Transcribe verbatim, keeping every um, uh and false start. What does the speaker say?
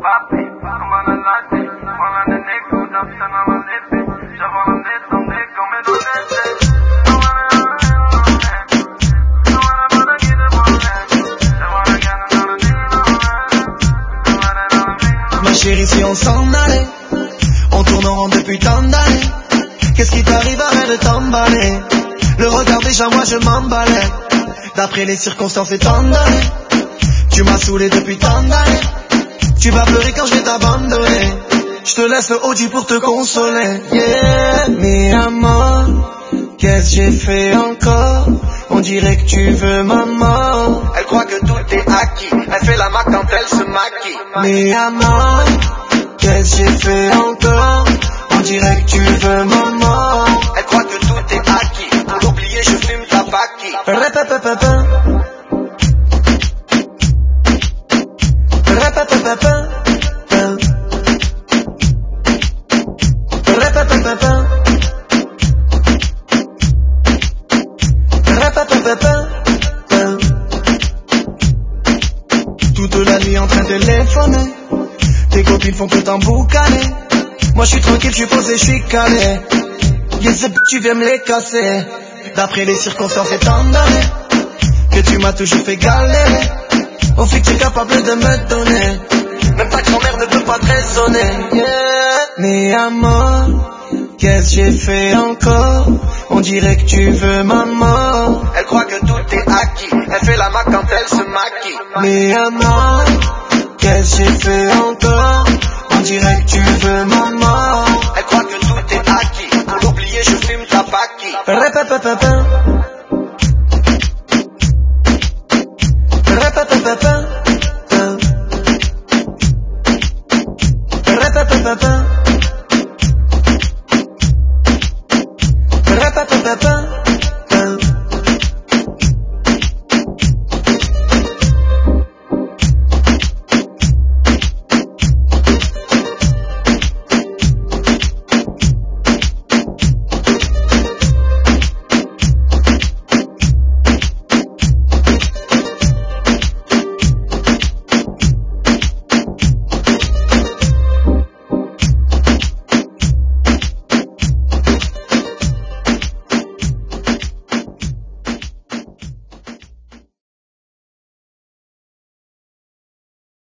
Ma chérie, si on s'en allait, on tourne en rond depuis tant d'années. Qu'est-ce qui t'arrive, arrête de t'emballer. Le regard déjà, moi je m'emballais. D'après les circonstances étant données, tu m'as saoulé depuis tant d'années. Tu vas pleurer quand je vais t'abandonner. Je te laisse le Audi pour te consoler. Yeah, mi amor, qu'est-ce que j'ai fait encore? On dirait que tu veux ma mort. Elle croit que tout est acquis. Elle fait la mac quand elle se maquille. Mi amor, qu'est-ce que j'ai fait encore? On dirait que tu veux ma mort. Elle croit que tout est acquis. Pour l'oublier, je fume ta baki. Répépépépé. Répépépépé. Répépépépé. Répépépépé. Toute la nuit en train de téléphoner. Tes copines font que t'emboucaner. Moi je suis tranquille, je suis posé, je suis calé. Yes, tu viens me les casser. D'après les circonstances étant donné que tu m'as toujours fait galérer. Au fait que tu es capable de me donner. Même ta grand-mère ne peut pas te raisonner. Yeah, mi amor, qu'est-ce que j'ai fait encore? On dirait que tu veux ma mort. Elle croit que tout est acquis. Elle fait la mac quand elle se maquille. Mi amor, qu'est-ce que j'ai fait encore? On dirait que tu veux ma mort. Elle croit que tout est acquis. Pour l'oublier, je fume ta baki. Répépépépé.